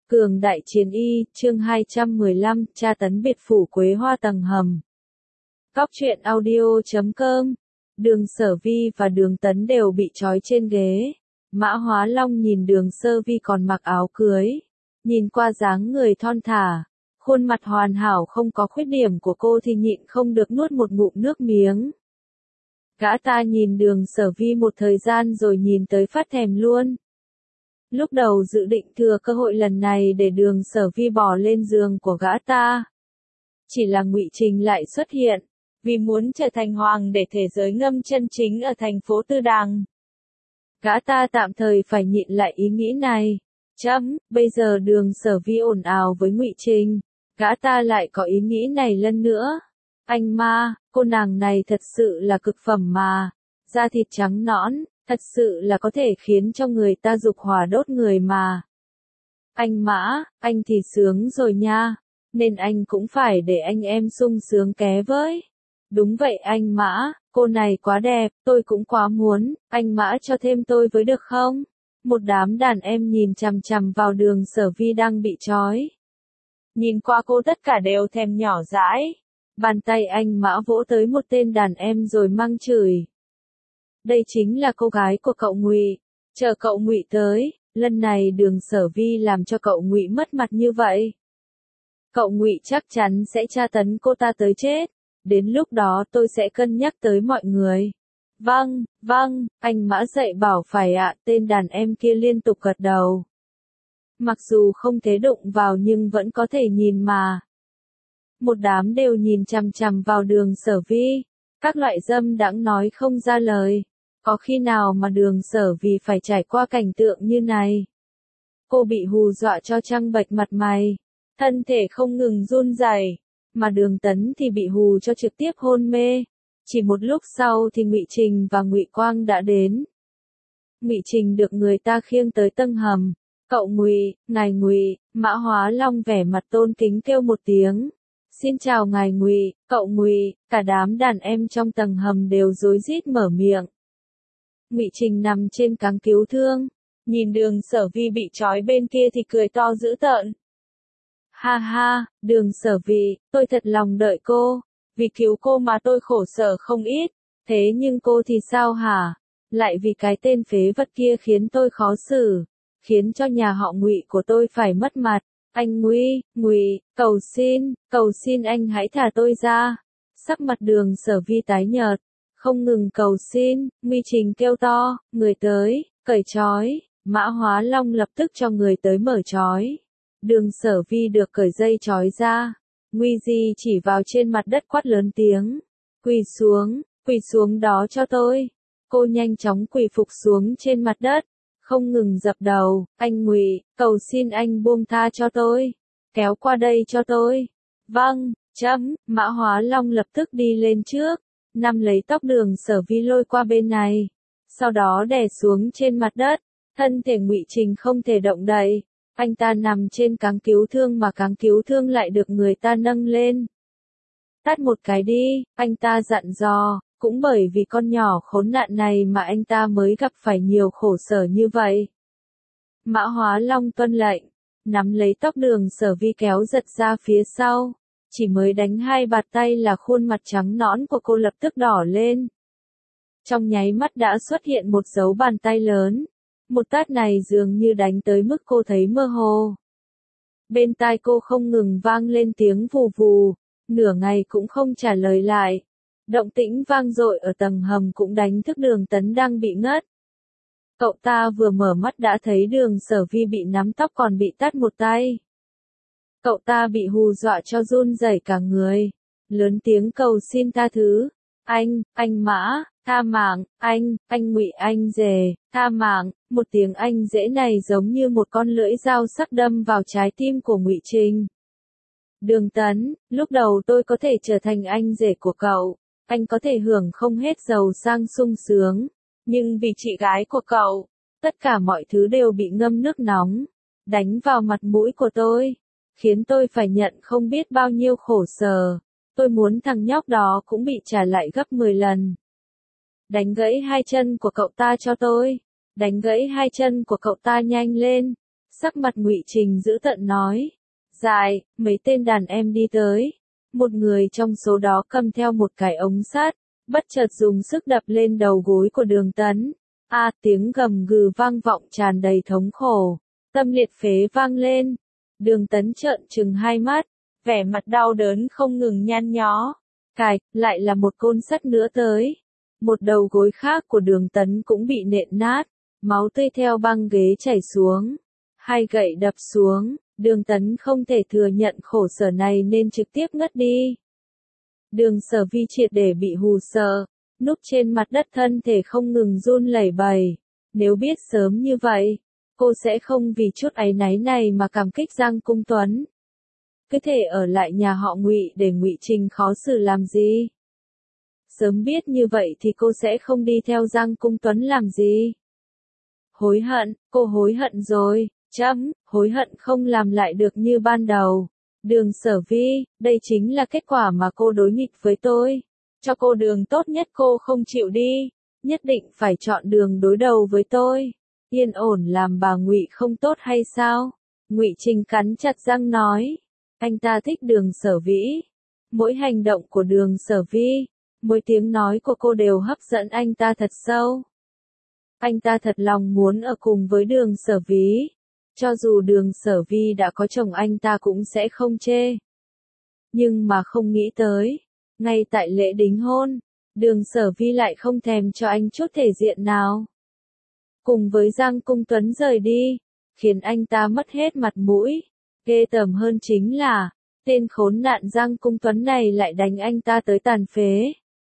Cường đại chiến y, chương 215, tra tấn biệt phủ Quế Hoa tầng hầm. Cóc truyện audio.com. Đường Sở Vi và Đường Tấn đều bị trói trên ghế. Mã Hóa Long nhìn Đường Sơ Vi còn mặc áo cưới. Nhìn qua dáng người thon thả, khuôn mặt hoàn hảo không có khuyết điểm của cô thì nhịn không được nuốt một ngụm nước miếng. Gã ta nhìn Đường Sở Vi một thời gian rồi nhìn tới phát thèm luôn. Lúc đầu dự định thừa cơ hội lần này để Đường Sở Vi bỏ lên giường của gã ta. Chỉ là Ngụy Trình lại xuất hiện, vì muốn trở thành hoàng để thế giới ngâm chân chính ở thành phố Tư Đàng. Gã ta tạm thời phải nhịn lại ý nghĩ này. Bây giờ Đường Sở Vi ồn ào với Ngụy Trình, gã ta lại có ý nghĩ này lần nữa. Anh ma, cô nàng này thật sự là cực phẩm mà, da thịt trắng nõn, thật sự là có thể khiến cho người ta dục hỏa đốt người mà. Anh Mã, anh thì sướng rồi nha, nên anh cũng phải để anh em sung sướng ké với. Đúng vậy anh Mã, cô này quá đẹp, tôi cũng quá muốn, anh Mã cho thêm tôi với được không? Một đám đàn em nhìn chằm chằm vào Đường Sở Vi đang bị trói. Nhìn qua cô tất cả đều thèm nhỏ dãi. Bàn tay anh Mã vỗ tới một tên đàn em rồi mang chửi. Đây chính là cô gái của cậu Ngụy, chờ cậu Ngụy tới, lần này Đường Sở Vi làm cho cậu Ngụy mất mặt như vậy. Cậu Ngụy chắc chắn sẽ tra tấn cô ta tới chết, đến lúc đó tôi sẽ cân nhắc tới mọi người. Vâng, anh Mã dạy bảo phải ạ, tên đàn em kia liên tục gật đầu. Mặc dù không thể đụng vào nhưng vẫn có thể nhìn mà. Một đám đều nhìn chằm chằm vào Đường Sở Vi, các loại dâm đãng nói không ra lời. Có khi nào mà Đường Sở Vi phải trải qua cảnh tượng như này? Cô bị hù dọa cho trăng bệch mặt mày, thân thể không ngừng run rẩy, mà Đường Tấn thì bị hù cho trực tiếp hôn mê. Chỉ một lúc sau thì Ngụy Trình và Ngụy Quang đã đến. Ngụy Trình được người ta khiêng tới tầng hầm. Cậu Ngụy, ngài Ngụy, Mã Hóa Long vẻ mặt tôn kính kêu một tiếng. Xin chào ngài Ngụy, cậu Ngụy, cả đám đàn em trong tầng hầm đều rối rít mở miệng. Ngụy Trình nằm trên cáng cứu thương, nhìn Đường Sở Vi bị trói bên kia thì cười to dữ tợn. Ha ha, Đường Sở Vi, tôi thật lòng đợi cô, vì cứu cô mà tôi khổ sở không ít, thế nhưng cô thì sao hả? Lại vì cái tên phế vật kia khiến tôi khó xử, khiến cho nhà họ Ngụy của tôi phải mất mặt. Anh Ngụy, cầu xin anh hãy thả tôi ra. Sắc mặt Đường Sở Vi tái nhợt, không ngừng cầu xin. Ngụy Trình kêu to, người tới, cởi trói. Mã Hóa Long lập tức cho người tới mở trói. Đường Sở Vi được cởi dây trói ra. Nguy Di chỉ vào trên mặt đất quát lớn tiếng. Quỳ xuống đó cho tôi. Cô nhanh chóng quỳ phục xuống trên mặt đất, không ngừng dập đầu. Anh Ngụy, cầu xin anh buông tha cho tôi. Kéo qua đây cho tôi. Vâng, Mã Hóa Long lập tức đi lên trước, nắm lấy tóc Đường Sở Vi lôi qua bên này. Sau đó đè xuống trên mặt đất, thân thể Ngụy Trình không thể động đậy. Anh ta nằm trên cáng cứu thương mà cáng cứu thương lại được người ta nâng lên. Tát một cái đi, anh ta dặn dò, cũng bởi vì con nhỏ khốn nạn này mà anh ta mới gặp phải nhiều khổ sở như vậy. Mã Hóa Long tuân lệnh, nắm lấy tóc Đường Sở Vi kéo giật ra phía sau, chỉ mới đánh 2 bạt tay là khuôn mặt trắng nõn của cô lập tức đỏ lên. Trong nháy mắt đã xuất hiện một dấu bàn tay lớn. Một tát này dường như đánh tới mức cô thấy mơ hồ. Bên tai cô không ngừng vang lên tiếng vù vù, nửa ngày cũng không trả lời lại. Động tĩnh vang dội ở tầng hầm cũng đánh thức Đường Tấn đang bị ngất. Cậu ta vừa mở mắt đã thấy Đường Sở Vi bị nắm tóc còn bị tát một tay. Cậu ta bị hù dọa cho run rẩy cả người, lớn tiếng cầu xin tha thứ. Anh Mã, tha mạng, anh Ngụy anh rể, tha mạng. Một tiếng anh rể này giống như một con lưỡi dao sắc đâm vào trái tim của Ngụy Trình. Đường Tấn, lúc đầu tôi có thể trở thành anh rể của cậu, anh có thể hưởng không hết giàu sang sung sướng, nhưng vì chị gái của cậu, tất cả mọi thứ đều bị ngâm nước nóng, đánh vào mặt mũi của tôi, khiến tôi phải nhận không biết bao nhiêu khổ sở. Tôi muốn thằng nhóc đó cũng bị trả lại gấp 10 lần. Đánh gãy 2 chân của cậu ta cho tôi. Đánh gãy 2 chân của cậu ta nhanh lên. Sắc mặt Ngụy Trình dữ tợn nói. Dài, mấy tên đàn em đi tới. Một người trong số đó cầm theo một cái ống sắt, bất chợt dùng sức đập lên đầu gối của Đường Tấn. Tiếng gầm gừ vang vọng tràn đầy thống khổ. Tâm liệt phế vang lên. Đường Tấn trợn trừng hai mắt, vẻ mặt đau đớn không ngừng nhăn nhó. Lại là một côn sắt nữa tới. Một đầu gối khác của Đường Tấn cũng bị nện nát, máu tươi theo băng ghế chảy xuống. Hai gậy đập xuống, Đường Tấn không thể thừa nhận khổ sở này nên trực tiếp ngất đi. Đường Sở Vi triệt để bị hù sợ, núp trên mặt đất thân thể không ngừng run lẩy bẩy. Nếu biết sớm như vậy, cô sẽ không vì chút áy náy này mà cảm kích Giang Cung Tuấn. Cứ thể ở lại nhà họ Ngụy để Ngụy Trình khó xử làm gì? Sớm biết như vậy thì cô sẽ không đi theo Giang Cung Tuấn làm gì? Hối hận, cô hối hận rồi, hối hận không làm lại được như ban đầu. Đường Sở Vi, đây chính là kết quả mà cô đối nghịch với tôi. Cho cô đường tốt nhất cô không chịu đi, nhất định phải chọn đường đối đầu với tôi. Yên ổn làm bà Ngụy không tốt hay sao? Ngụy Trình cắn chặt răng nói. Anh ta thích Đường Sở Vĩ. Mỗi hành động của Đường Sở Vi, mỗi tiếng nói của cô đều hấp dẫn anh ta thật sâu. Anh ta thật lòng muốn ở cùng với Đường Sở Vĩ. Cho dù Đường Sở Vi đã có chồng anh ta cũng sẽ không chê. Nhưng mà không nghĩ tới, ngay tại lễ đính hôn, Đường Sở Vi lại không thèm cho anh chút thể diện nào. Cùng với Giang Cung Tuấn rời đi, khiến anh ta mất hết mặt mũi. Ghê tởm hơn chính là, tên khốn nạn Giang Cung Tuấn này lại đánh anh ta tới tàn phế.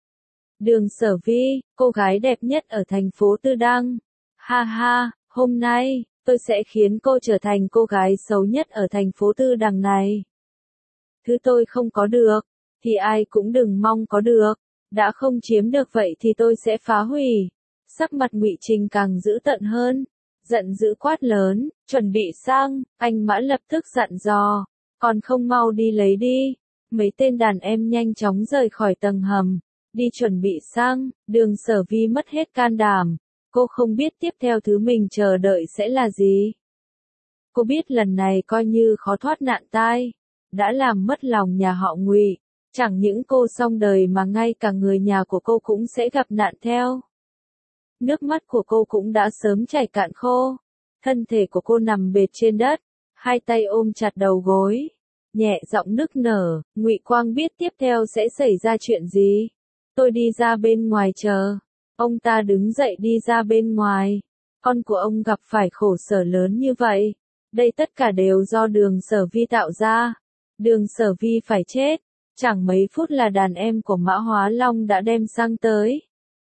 Đường Sở Vi, cô gái đẹp nhất ở thành phố Tư Đăng. Ha ha, hôm nay, tôi sẽ khiến cô trở thành cô gái xấu nhất ở thành phố Tư Đằng này. Thứ tôi không có được, thì ai cũng đừng mong có được. Đã không chiếm được vậy thì tôi sẽ phá hủy. Sắc mặt Ngụy Trình càng dữ tợn hơn. Giận dữ quát lớn, chuẩn bị sang, anh Mã lập tức dặn dò. Còn không mau đi lấy đi. Mấy tên đàn em nhanh chóng rời khỏi tầng hầm. Đi chuẩn bị sang, Đường Sở Vi mất hết can đảm. Cô không biết tiếp theo thứ mình chờ đợi sẽ là gì. Cô biết lần này coi như khó thoát nạn tai. Đã làm mất lòng nhà họ Ngụy. Chẳng những cô xong đời mà ngay cả người nhà của cô cũng sẽ gặp nạn theo. Nước mắt của cô cũng đã sớm chảy cạn khô. Thân thể của cô nằm bệt trên đất, hai tay ôm chặt đầu gối, nhẹ giọng nức nở. Ngụy Quang biết tiếp theo sẽ xảy ra chuyện gì. Tôi đi ra bên ngoài chờ. Ông ta đứng dậy đi ra bên ngoài. Con của ông gặp phải khổ sở lớn như vậy. Đây tất cả đều do Đường Sở Vi tạo ra. Đường Sở Vi phải chết. Chẳng mấy phút là đàn em của Mã Hóa Long đã đem xăng tới.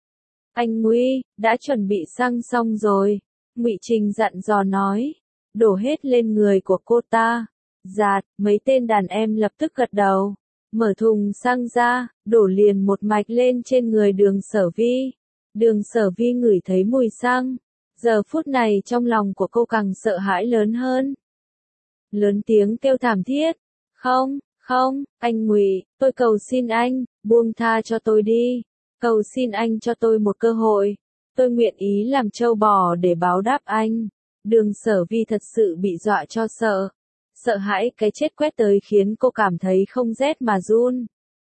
Anh Ngụy, đã chuẩn bị xăng xong rồi. Ngụy Trình dặn dò nói. Đổ hết lên người của cô ta. Dạt, mấy tên đàn em lập tức gật đầu. Mở thùng xăng ra, đổ liền một mạch lên trên người Đường Sở Vi. Đường Sở Vi ngửi thấy mùi xăng. Giờ phút này trong lòng của cô càng sợ hãi lớn hơn. Lớn tiếng kêu thảm thiết. Không, anh Ngụy, tôi cầu xin anh, buông tha cho tôi đi. Cầu xin anh cho tôi một cơ hội. Tôi nguyện ý làm trâu bò để báo đáp anh. Đường Sở Vi thật sự bị dọa cho sợ. Sợ hãi cái chết quét tới khiến cô cảm thấy không rét mà run.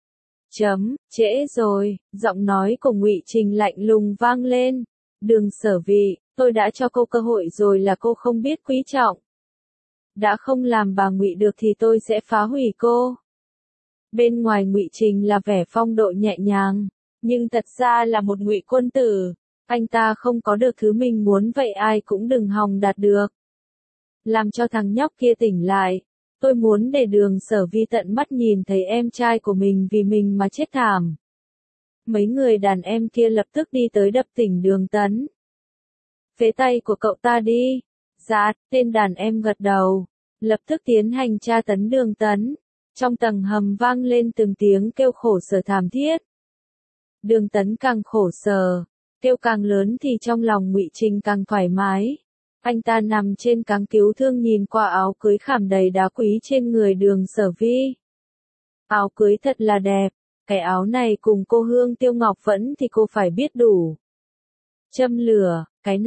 Trễ rồi, giọng nói của Ngụy Trình lạnh lùng vang lên. Đường Sở Vi, tôi đã cho cô cơ hội rồi là cô không biết quý trọng. Đã không làm bà Ngụy được thì tôi sẽ phá hủy cô. Bên ngoài Ngụy Trình là vẻ phong độ nhẹ nhàng, nhưng thật ra là một Ngụy quân tử. Anh ta không có được thứ mình muốn vậy ai cũng đừng hòng đạt được. Làm cho thằng nhóc kia tỉnh lại. Tôi muốn để Đường Sở Vi tận mắt nhìn thấy em trai của mình vì mình mà chết thảm. Mấy người đàn em kia lập tức đi tới đập tỉnh Đường Tấn. Phế tay của cậu ta đi. Dạ, tên đàn em gật đầu. Lập tức tiến hành tra tấn Đường Tấn. Trong tầng hầm vang lên từng tiếng kêu khổ sở thảm thiết. Đường Tấn càng khổ sở, kêu càng lớn thì trong lòng Ngụy Trình càng thoải mái. Anh ta nằm trên cáng cứu thương nhìn qua áo cưới khảm đầy đá quý trên người Đường Sở Vi. Áo cưới thật là đẹp, cái áo này cùng cô Hương Tiêu Ngọc Vẫn thì cô phải biết đủ. Châm lửa, cái này,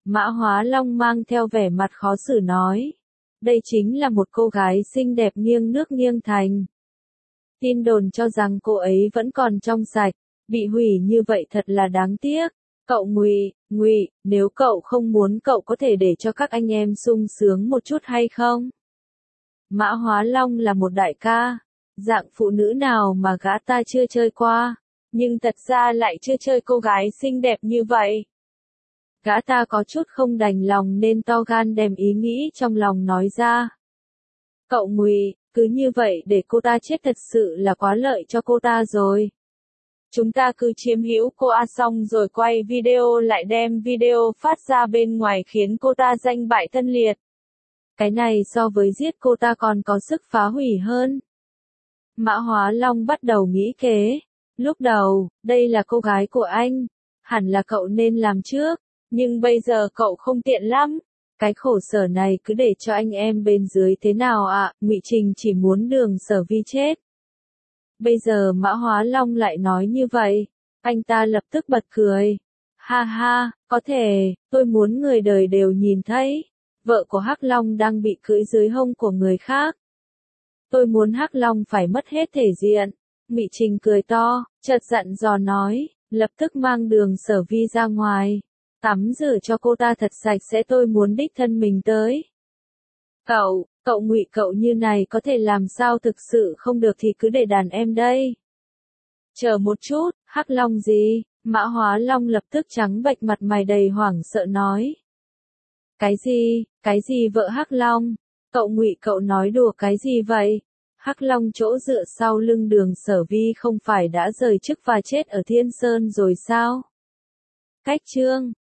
Mã Hóa Long mang theo vẻ mặt khó xử nói. Đây chính là một cô gái xinh đẹp nghiêng nước nghiêng thành. Tin đồn cho rằng cô ấy vẫn còn trong sạch, bị hủy như vậy thật là đáng tiếc. Cậu Ngụy, nếu cậu không muốn cậu có thể để cho các anh em sung sướng một chút hay không? Mã Hóa Long là một đại ca, dạng phụ nữ nào mà gã ta chưa chơi qua, nhưng thật ra lại chưa chơi cô gái xinh đẹp như vậy. Gã ta có chút không đành lòng nên to gan đem ý nghĩ trong lòng nói ra. Cậu Ngụy, cứ như vậy để cô ta chết thật sự là quá lợi cho cô ta rồi. Chúng ta cứ chiếm hữu cô A xong rồi quay video lại đem video phát ra bên ngoài khiến cô ta danh bại thân liệt. Cái này so với giết cô ta còn có sức phá hủy hơn. Mã Hóa Long bắt đầu nghĩ kế. Lúc đầu, đây là cô gái của anh. Hẳn là cậu nên làm trước. Nhưng bây giờ cậu không tiện lắm. Cái khổ sở này cứ để cho anh em bên dưới thế nào ạ? Ngụy Trình chỉ muốn Đường Sở Vi chết. Bây giờ Mã Hóa Long lại nói như vậy. Anh ta lập tức bật cười. Ha ha, có thể, tôi muốn người đời đều nhìn thấy. Vợ của Hắc Long đang bị cưỡi dưới hông của người khác. Tôi muốn Hắc Long phải mất hết thể diện. Ngụy Trình cười to, chợt dặn dò nói, lập tức mang Đường Sở Vi ra ngoài. Tắm rửa cho cô ta thật sạch sẽ, tôi muốn đích thân mình tới. Cậu Ngụy cậu như này có thể làm sao, thực sự không được thì cứ để đàn em đây. Chờ một chút, Hắc Long gì? Mã Hóa Long lập tức trắng bệch mặt mày đầy hoảng sợ nói. Cái gì vợ Hắc Long? Cậu Ngụy cậu nói đùa cái gì vậy? Hắc Long chỗ dựa sau lưng Đường Sở Vi không phải đã rời chức và chết ở Thiên Sơn rồi sao? Cách chương